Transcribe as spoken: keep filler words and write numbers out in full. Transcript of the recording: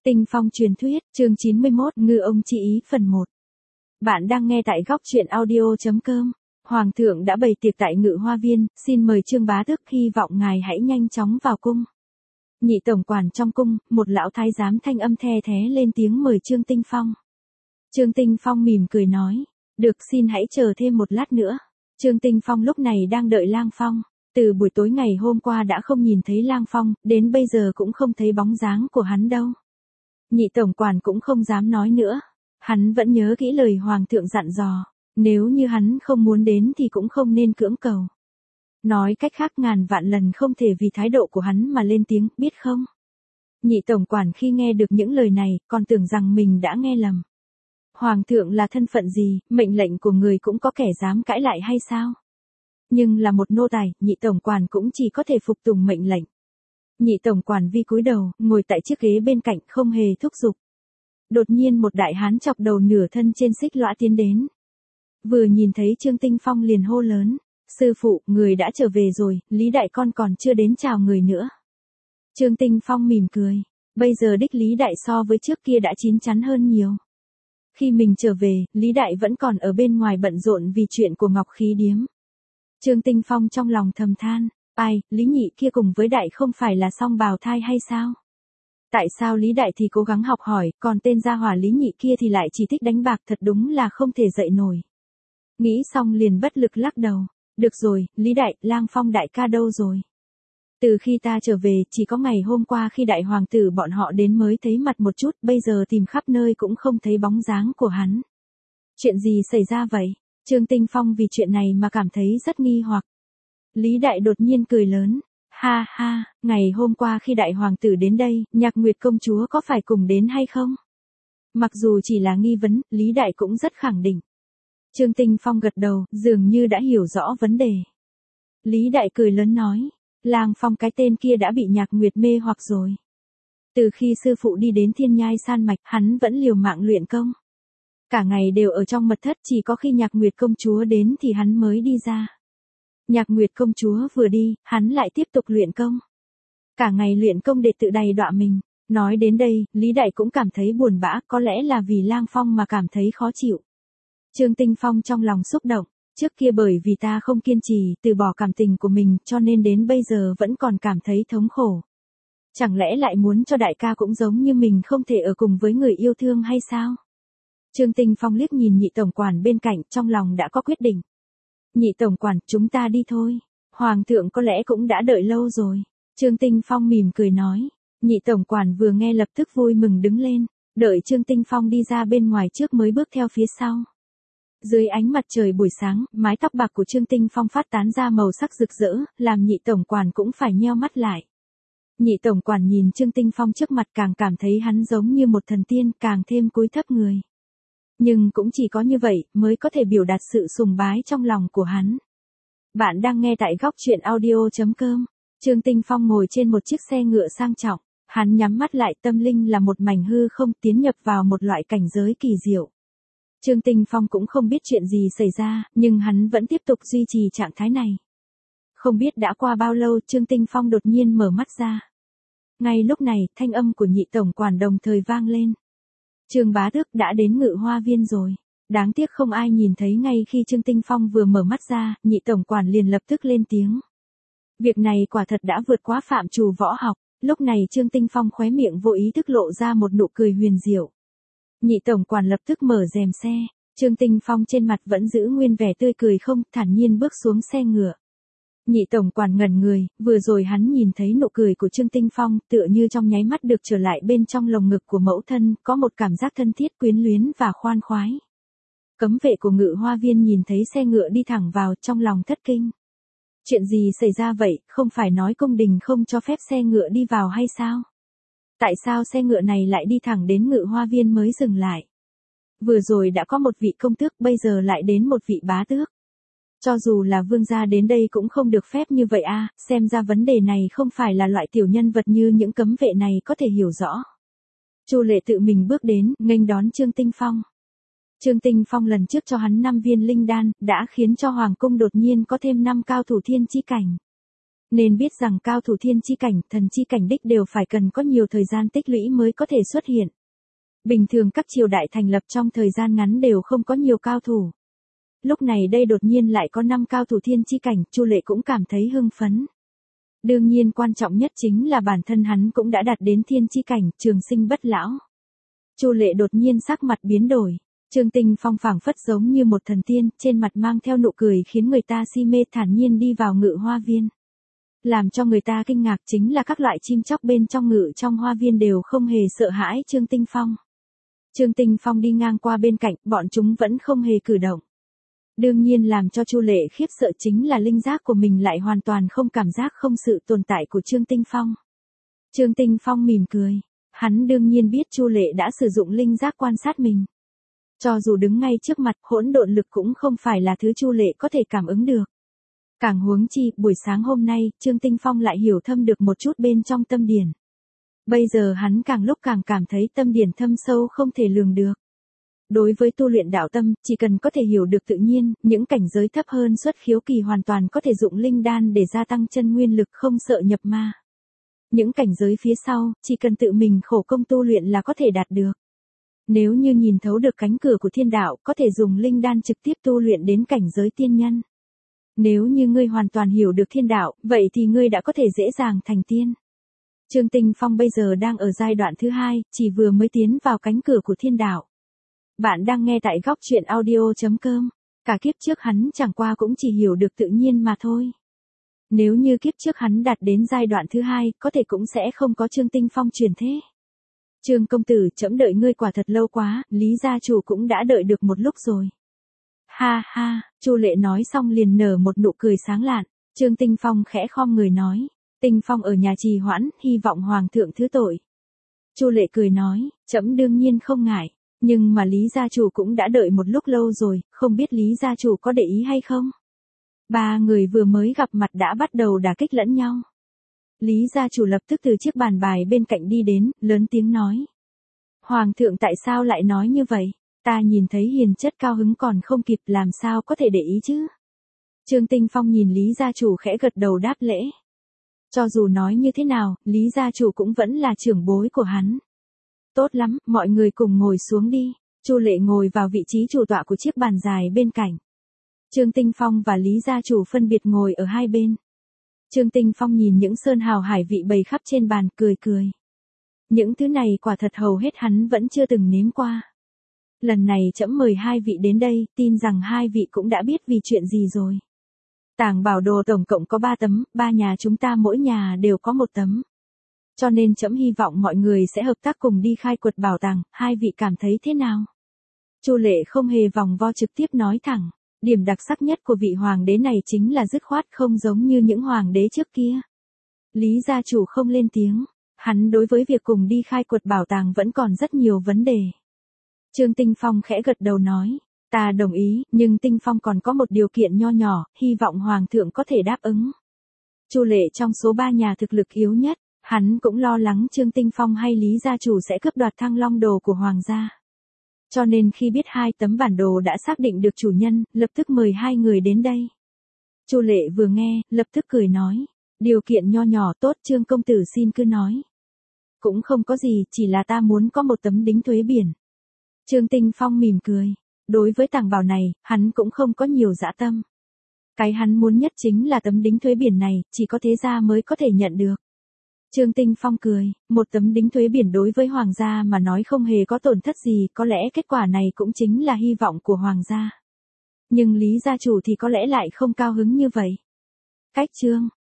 Tinh phong truyền thuyết, chương chín mươi mốt, ngư ông chi ý phần một. Bạn đang nghe tại góc truyện audio chấm com. Hoàng thượng đã bày tiệc tại Ngự Hoa Viên, xin mời Trương bá tước, hy vọng ngài hãy nhanh chóng vào cung. Nhị tổng quản trong cung, một lão thái giám thanh âm the thé lên tiếng mời Trương Tinh Phong. Trương Tinh Phong mỉm cười nói, được, xin hãy chờ thêm một lát nữa. Trương Tinh Phong lúc này đang đợi Lang Phong. Từ buổi tối ngày hôm qua đã không nhìn thấy Lang Phong, đến bây giờ cũng không thấy bóng dáng của hắn đâu. Nhị tổng quản cũng không dám nói nữa. Hắn vẫn nhớ kỹ lời hoàng thượng dặn dò, nếu như hắn không muốn đến thì cũng không nên cưỡng cầu. Nói cách khác, ngàn vạn lần không thể vì thái độ của hắn mà lên tiếng, biết không? Nhị tổng quản khi nghe được những lời này, còn tưởng rằng mình đã nghe lầm. Hoàng thượng là thân phận gì, mệnh lệnh của người cũng có kẻ dám cãi lại hay sao? Nhưng là một nô tài, nhị tổng quản cũng chỉ có thể phục tùng mệnh lệnh. Nhị tổng quản vi cúi đầu, ngồi tại chiếc ghế bên cạnh, không hề thúc giục. Đột nhiên một đại hán chọc đầu nửa thân trên xích lõa tiến đến. Vừa nhìn thấy Trương Tinh Phong liền hô lớn, sư phụ, người đã trở về rồi, Lý đại con còn chưa đến chào người nữa. Trương Tinh Phong mỉm cười, bây giờ đích Lý đại so với trước kia đã chín chắn hơn nhiều. Khi mình trở về, Lý đại vẫn còn ở bên ngoài bận rộn vì chuyện của Ngọc Khí Điếm. Trương Tinh Phong trong lòng thầm than, ai, Lý nhị kia cùng với đại không phải là song bào thai hay sao? Tại sao Lý đại thì cố gắng học hỏi, còn tên gia hỏa Lý nhị kia thì lại chỉ thích đánh bạc, thật đúng là không thể dậy nổi. Nghĩ xong liền bất lực lắc đầu, được rồi, Lý đại, Lang Phong đại ca đâu rồi? Từ khi ta trở về, chỉ có ngày hôm qua khi đại hoàng tử bọn họ đến mới thấy mặt một chút, bây giờ tìm khắp nơi cũng không thấy bóng dáng của hắn. Chuyện gì xảy ra vậy? Trương Tinh Phong vì chuyện này mà cảm thấy rất nghi hoặc. Lý đại đột nhiên cười lớn, ha ha, ngày hôm qua khi đại hoàng tử đến đây, Nhạc Nguyệt công chúa có phải cùng đến hay không? Mặc dù chỉ là nghi vấn, Lý đại cũng rất khẳng định. Trương Tinh Phong gật đầu, dường như đã hiểu rõ vấn đề. Lý đại cười lớn nói, Lang Phong cái tên kia đã bị Nhạc Nguyệt mê hoặc rồi. Từ khi sư phụ đi đến Thiên Nhai San Mạch, hắn vẫn liều mạng luyện công. Cả ngày đều ở trong mật thất, chỉ có khi Nhạc Nguyệt công chúa đến thì hắn mới đi ra. Nhạc Nguyệt công chúa vừa đi, hắn lại tiếp tục luyện công. Cả ngày luyện công để tự đầy đọa mình. Nói đến đây, Lý đại cũng cảm thấy buồn bã, có lẽ là vì Lang Phong mà cảm thấy khó chịu. Trương Tinh Phong trong lòng xúc động, trước kia bởi vì ta không kiên trì, từ bỏ cảm tình của mình, cho nên đến bây giờ vẫn còn cảm thấy thống khổ. Chẳng lẽ lại muốn cho đại ca cũng giống như mình, không thể ở cùng với người yêu thương hay sao? Trương Tinh Phong liếc nhìn nhị tổng quản bên cạnh, trong lòng đã có quyết định. Nhị tổng quản, chúng ta đi thôi. Hoàng thượng có lẽ cũng đã đợi lâu rồi. Trương Tinh Phong mỉm cười nói. Nhị tổng quản vừa nghe lập tức vui mừng đứng lên, đợi Trương Tinh Phong đi ra bên ngoài trước mới bước theo phía sau. Dưới ánh mặt trời buổi sáng, mái tóc bạc của Trương Tinh Phong phát tán ra màu sắc rực rỡ, làm nhị tổng quản cũng phải nheo mắt lại. Nhị tổng quản nhìn Trương Tinh Phong trước mặt càng cảm thấy hắn giống như một thần tiên, càng thêm cúi thấp người. Nhưng cũng chỉ có như vậy mới có thể biểu đạt sự sùng bái trong lòng của hắn. Bạn đang nghe tại góc truyện audio chấm com. Trương Tinh Phong ngồi trên một chiếc xe ngựa sang trọng, hắn nhắm mắt lại, tâm linh là một mảnh hư không, tiến nhập vào một loại cảnh giới kỳ diệu. Trương Tinh Phong cũng không biết chuyện gì xảy ra, nhưng hắn vẫn tiếp tục duy trì trạng thái này. Không biết đã qua bao lâu, Trương Tinh Phong đột nhiên mở mắt ra. Ngay lúc này, thanh âm của nhị tổng quản đồng thời vang lên. Trương bá tước đã đến Ngự Hoa Viên rồi. Đáng tiếc không ai nhìn thấy. Ngay khi Trương Tinh Phong vừa mở mắt ra, nhị tổng quản liền lập tức lên tiếng. Việc này quả thật đã vượt quá phạm trù võ học. Lúc này Trương Tinh Phong khóe miệng vô ý thức lộ ra một nụ cười huyền diệu. Nhị tổng quản lập tức mở rèm xe. Trương Tinh Phong trên mặt vẫn giữ nguyên vẻ tươi cười không, thản nhiên bước xuống xe ngựa. Nhị tổng quản ngẩn người, vừa rồi hắn nhìn thấy nụ cười của Trương Tinh Phong, tựa như trong nháy mắt được trở lại bên trong lồng ngực của mẫu thân, có một cảm giác thân thiết, quyến luyến và khoan khoái. Cấm vệ của Ngự Hoa Viên nhìn thấy xe ngựa đi thẳng vào, trong lòng thất kinh. Chuyện gì xảy ra vậy, không phải nói cung đình không cho phép xe ngựa đi vào hay sao? Tại sao xe ngựa này lại đi thẳng đến Ngự Hoa Viên mới dừng lại? Vừa rồi đã có một vị công tước, bây giờ lại đến một vị bá tước. Cho dù là vương gia đến đây cũng không được phép như vậy à, xem ra vấn đề này không phải là loại tiểu nhân vật như những cấm vệ này có thể hiểu rõ. Chu Lệ tự mình bước đến, nghênh đón Trương Tinh Phong. Trương Tinh Phong lần trước cho hắn năm viên linh đan, đã khiến cho hoàng cung đột nhiên có thêm năm cao thủ thiên chi cảnh. Nên biết rằng cao thủ thiên chi cảnh, thần chi cảnh đích đều phải cần có nhiều thời gian tích lũy mới có thể xuất hiện. Bình thường các triều đại thành lập trong thời gian ngắn đều không có nhiều cao thủ. Lúc này đây đột nhiên lại có năm cao thủ thiên chi cảnh, Chu Lệ cũng cảm thấy hưng phấn. Đương nhiên quan trọng nhất chính là bản thân hắn cũng đã đạt đến thiên chi cảnh, trường sinh bất lão. Chu Lệ đột nhiên sắc mặt biến đổi. Trương Tinh Phong phảng phất giống như một thần tiên, trên mặt mang theo nụ cười khiến người ta si mê, thản nhiên đi vào Ngự Hoa Viên. Làm cho người ta kinh ngạc chính là các loại chim chóc bên trong ngự trong hoa viên đều không hề sợ hãi Trương Tinh Phong. Trương Tinh Phong đi ngang qua bên cạnh, bọn chúng vẫn không hề cử động. Đương nhiên làm cho Chu Lệ khiếp sợ chính là linh giác của mình lại hoàn toàn không cảm giác không sự tồn tại của Trương Tinh Phong. Trương Tinh Phong mỉm cười, hắn đương nhiên biết Chu Lệ đã sử dụng linh giác quan sát mình. Cho dù đứng ngay trước mặt, hỗn độn lực cũng không phải là thứ Chu Lệ có thể cảm ứng được. Càng huống chi, buổi sáng hôm nay, Trương Tinh Phong lại hiểu thâm được một chút bên trong tâm điển. Bây giờ hắn càng lúc càng cảm thấy tâm điển thâm sâu không thể lường được. Đối với tu luyện đạo tâm, chỉ cần có thể hiểu được tự nhiên, những cảnh giới thấp hơn xuất khiếu kỳ hoàn toàn có thể dụng linh đan để gia tăng chân nguyên lực không sợ nhập ma. Những cảnh giới phía sau, chỉ cần tự mình khổ công tu luyện là có thể đạt được. Nếu như nhìn thấu được cánh cửa của thiên đạo, có thể dùng linh đan trực tiếp tu luyện đến cảnh giới tiên nhân. Nếu như ngươi hoàn toàn hiểu được thiên đạo, vậy thì ngươi đã có thể dễ dàng thành tiên. Trương Tinh Phong bây giờ đang ở giai đoạn thứ hai, chỉ vừa mới tiến vào cánh cửa của thiên đạo. Bạn đang nghe tại góc truyện audio chấm com. Cả kiếp trước hắn chẳng qua cũng chỉ hiểu được tự nhiên mà thôi. Nếu như kiếp trước hắn đạt đến giai đoạn thứ hai, có thể cũng sẽ không có Trương Tinh Phong truyền thế. Trương công tử, trẫm đợi ngươi quả thật lâu quá, Lý gia chủ cũng đã đợi được một lúc rồi. Ha ha, Chu Lệ nói xong liền nở một nụ cười sáng lạn. Trương Tinh Phong khẽ khom người nói, Tinh Phong ở nhà trì hoãn, hy vọng hoàng thượng thứ tội. Chu Lệ cười nói, trẫm đương nhiên không ngại, nhưng mà Lý gia chủ cũng đã đợi một lúc lâu rồi, không biết Lý gia chủ có để ý hay không? Ba người vừa mới gặp mặt đã bắt đầu đả kích lẫn nhau. Lý gia chủ lập tức từ chiếc bàn bài bên cạnh đi đến, lớn tiếng nói. Hoàng thượng tại sao lại nói như vậy? Ta nhìn thấy hiền chất cao hứng còn không kịp, làm sao có thể để ý chứ? Trương Tinh Phong nhìn Lý gia chủ khẽ gật đầu đáp lễ. Cho dù nói như thế nào, Lý gia chủ cũng vẫn là trưởng bối của hắn. Tốt lắm, mọi người cùng ngồi xuống đi. Chu Lệ ngồi vào vị trí chủ tọa của chiếc bàn dài bên cạnh. Trương Tinh Phong và Lý gia chủ phân biệt ngồi ở hai bên. Trương Tinh Phong nhìn những sơn hào hải vị bày khắp trên bàn, cười cười. Những thứ này quả thật hầu hết hắn vẫn chưa từng nếm qua. Lần này trẫm mời hai vị đến đây, tin rằng hai vị cũng đã biết vì chuyện gì rồi. Tàng bảo đồ tổng cộng có ba tấm, ba nhà chúng ta mỗi nhà đều có một tấm. Cho nên trẫm hy vọng mọi người sẽ hợp tác cùng đi khai quật bảo tàng, hai vị cảm thấy thế nào? Chu Lệ không hề vòng vo trực tiếp nói thẳng. Điểm đặc sắc nhất của vị hoàng đế này chính là dứt khoát, không giống như những hoàng đế trước kia. Lý gia chủ không lên tiếng, hắn đối với việc cùng đi khai quật bảo tàng vẫn còn rất nhiều vấn đề. Trương Tinh Phong khẽ gật đầu nói, ta đồng ý, nhưng Tinh Phong còn có một điều kiện nho nhỏ, hy vọng hoàng thượng có thể đáp ứng. Chu Lệ trong số ba nhà thực lực yếu nhất, hắn cũng lo lắng Trương Tinh Phong hay Lý gia chủ sẽ cướp đoạt Thăng Long đồ của hoàng gia. Cho nên khi biết hai tấm bản đồ đã xác định được chủ nhân, lập tức mời hai người đến đây. Chu Lệ vừa nghe, lập tức cười nói, điều kiện nho nhỏ tốt, Trương công tử xin cứ nói. Cũng không có gì, chỉ là ta muốn có một tấm đính thuế biển. Trương Tinh Phong mỉm cười, đối với tàng bảo này, hắn cũng không có nhiều dã tâm. Cái hắn muốn nhất chính là tấm đính thuế biển này, chỉ có thế gia mới có thể nhận được. Trương Tinh Phong cười, một tấm đính thuế biển đối với hoàng gia mà nói không hề có tổn thất gì, có lẽ kết quả này cũng chính là hy vọng của hoàng gia. Nhưng Lý gia chủ thì có lẽ lại không cao hứng như vậy. Cách chương